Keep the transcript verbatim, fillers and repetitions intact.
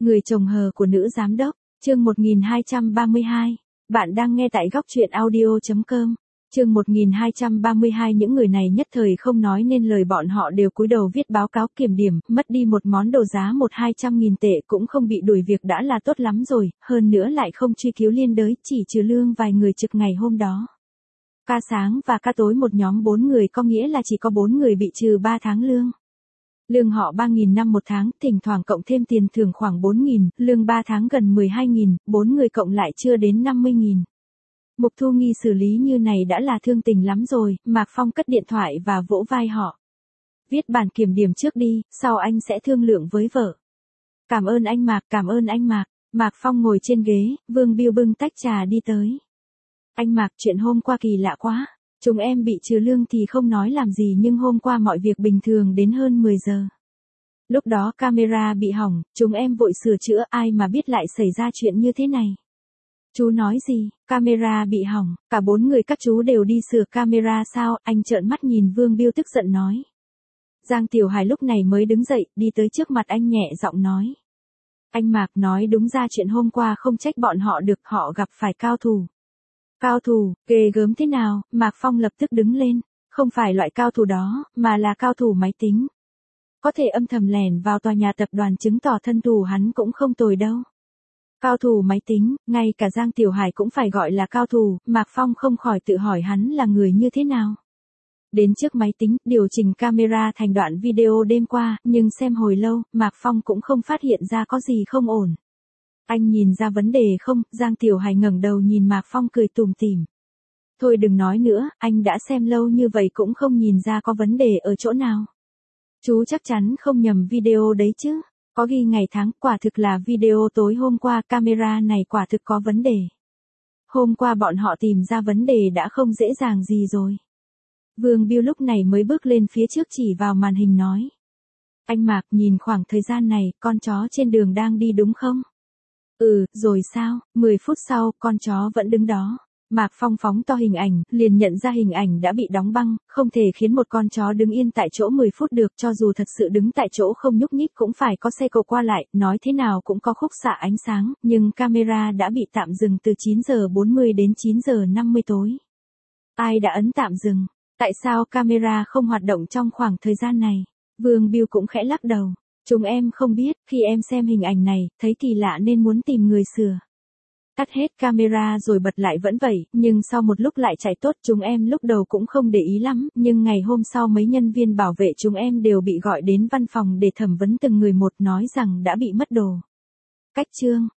Người chồng hờ của nữ giám đốc, chương một nghìn hai trăm ba mươi hai. Bạn đang nghe tại góc truyện audio chấm com. Chương một nghìn hai trăm ba mươi hai. Những người này nhất thời không nói nên lời, bọn họ đều cúi đầu viết báo cáo kiểm điểm, mất đi một món đồ giá một hai trăm nghìn tệ cũng không bị đuổi việc đã là tốt lắm rồi, hơn nữa lại không truy cứu liên đới, chỉ trừ lương vài người trực ngày hôm đó. Ca sáng và ca tối một nhóm bốn người, có nghĩa là chỉ có bốn người bị trừ ba tháng lương. Lương họ ba nghìn năm một tháng, thỉnh thoảng cộng thêm tiền thưởng khoảng bốn nghìn, lương ba tháng gần mười hai nghìn, bốn người cộng lại chưa đến năm mươi nghìn. Mục Thu Nghi xử lý như này đã là thương tình lắm rồi, Mạc Phong cất điện thoại và vỗ vai họ. Viết bản kiểm điểm trước đi, sau anh sẽ thương lượng với vợ. Cảm ơn anh Mạc, cảm ơn anh Mạc. Mạc Phong ngồi trên ghế, Vương Biêu bưng tách trà đi tới. Anh Mạc, chuyện hôm qua kỳ lạ quá. Chúng em bị trừ lương thì không nói làm gì, nhưng hôm qua mọi việc bình thường đến hơn mười giờ. Lúc đó camera bị hỏng, chúng em vội sửa chữa, ai mà biết lại xảy ra chuyện như thế này. Chú nói gì, camera bị hỏng, cả bốn người các chú đều đi sửa camera sao? Anh trợn mắt nhìn Vương Biêu tức giận nói. Giang Tiểu Hải lúc này mới đứng dậy, đi tới trước mặt anh nhẹ giọng nói. Anh Mạc, nói đúng ra chuyện hôm qua không trách bọn họ được, họ gặp phải cao thủ. Cao thủ, ghê gớm thế nào? Mạc Phong lập tức đứng lên. Không phải loại cao thủ đó, mà là cao thủ máy tính. Có thể âm thầm lẻn vào tòa nhà tập đoàn, chứng tỏ thân thủ hắn cũng không tồi đâu. Cao thủ máy tính, ngay cả Giang Tiểu Hải cũng phải gọi là cao thủ, Mạc Phong không khỏi tự hỏi hắn là người như thế nào. Đến trước máy tính, điều chỉnh camera thành đoạn video đêm qua, nhưng xem hồi lâu, Mạc Phong cũng không phát hiện ra có gì không ổn. Anh nhìn ra vấn đề không? Giang Tiểu Hải ngẩng đầu nhìn Mạc Phong cười tủm tỉm. Thôi đừng nói nữa, anh đã xem lâu như vậy cũng không nhìn ra có vấn đề ở chỗ nào. Chú chắc chắn không nhầm video đấy chứ? Có ghi ngày tháng, quả thực là video tối hôm qua, camera này quả thực có vấn đề. Hôm qua bọn họ tìm ra vấn đề đã không dễ dàng gì rồi. Vương Biêu lúc này mới bước lên phía trước chỉ vào màn hình nói. Anh Mạc, nhìn khoảng thời gian này, con chó trên đường đang đi đúng không? Ừ, rồi sao? mười phút sau, con chó vẫn đứng đó. Mạc Phong phóng to hình ảnh, liền nhận ra hình ảnh đã bị đóng băng, không thể khiến một con chó đứng yên tại chỗ mười phút được, cho dù thật sự đứng tại chỗ không nhúc nhích cũng phải có xe cộ qua lại, nói thế nào cũng có khúc xạ ánh sáng, nhưng camera đã bị tạm dừng từ chín giờ bốn mươi đến chín giờ năm mươi tối. Ai đã ấn tạm dừng? Tại sao camera không hoạt động trong khoảng thời gian này? Vương Biêu cũng khẽ lắc đầu. Chúng em không biết, khi em xem hình ảnh này, thấy kỳ lạ nên muốn tìm người sửa. Tắt hết camera rồi bật lại vẫn vậy, nhưng sau một lúc lại chạy tốt. Chúng em lúc đầu cũng không để ý lắm, nhưng ngày hôm sau mấy nhân viên bảo vệ chúng em đều bị gọi đến văn phòng để thẩm vấn từng người một, nói rằng đã bị mất đồ. Cách chương,